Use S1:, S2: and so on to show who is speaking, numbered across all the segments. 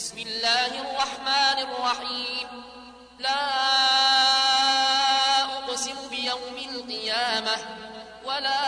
S1: بسم الله الرحمن الرحيم لا أقسم بيوم القيامة ولا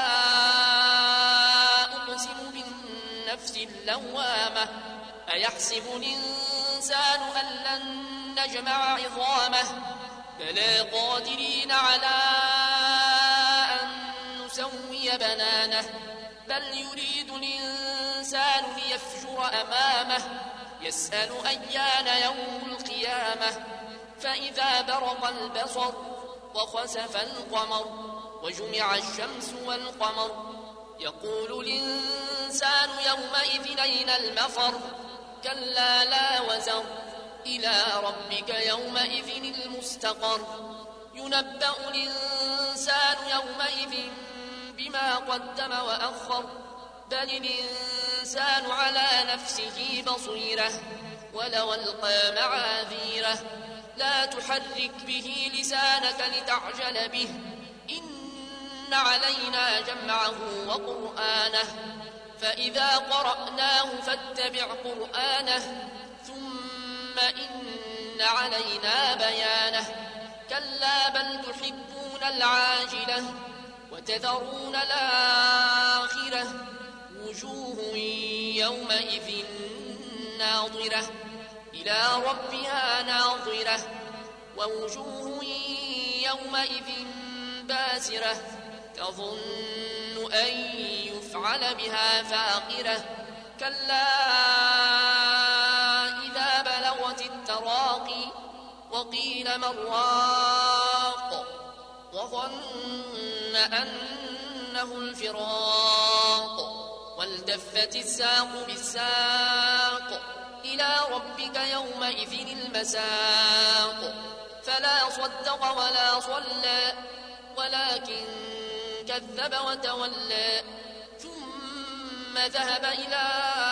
S1: أقسم بالنفس اللوامة أيحسب الإنسان أن لن نجمع عظامه بلى قادرين على أن نسوي بنانه بل يريد الإنسان ليفجر أمامه يسأل أيان يوم القيامة فإذا برق البصر وخسف القمر وجمع الشمس والقمر يقول الإنسان يومئذ أين المفر كلا لا وزر إلى ربك يومئذ المستقر ينبأ الإنسان يومئذ بما قدم وأخر بل الإنسان على نفسه بصيرة ولو ألقى معاذيره لا تحرك به لسانك لتعجل به إن علينا جمعه وقرآنه فإذا قرأناه فاتبع قرآنه ثم إن علينا بيانه كلا بل تحبون العاجلة وتذرون الآخرة وجوه يومئذ ناظرة إلى ربها ناظرة ووجوه يومئذ باسرة تظن أن يفعل بها فاقرة كلا إذا بلغت التراقي وقيل من راق وظن أنه الفراق والتفت الساق بالساق إلى ربك يومئذ المساق فلا صدق ولا صلى ولكن كذب وتولى ثم ذهب إلى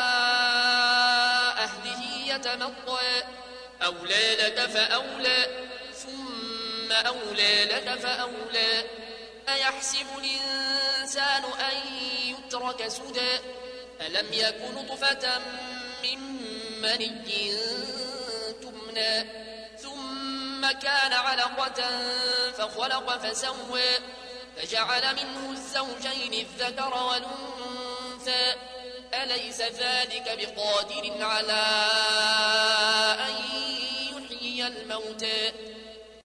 S1: أهله يتمطى أولى لك فأولى ثم أولى لك فأولى أيحسب الإنسان أن يترك سدى ألم يكن نطفة من مني تمنى ثم كان علقة فخلق فسوى فجعل منه الزوجين الذكر والأنثى أليس ذلك بقادر على أن يحيي الموتى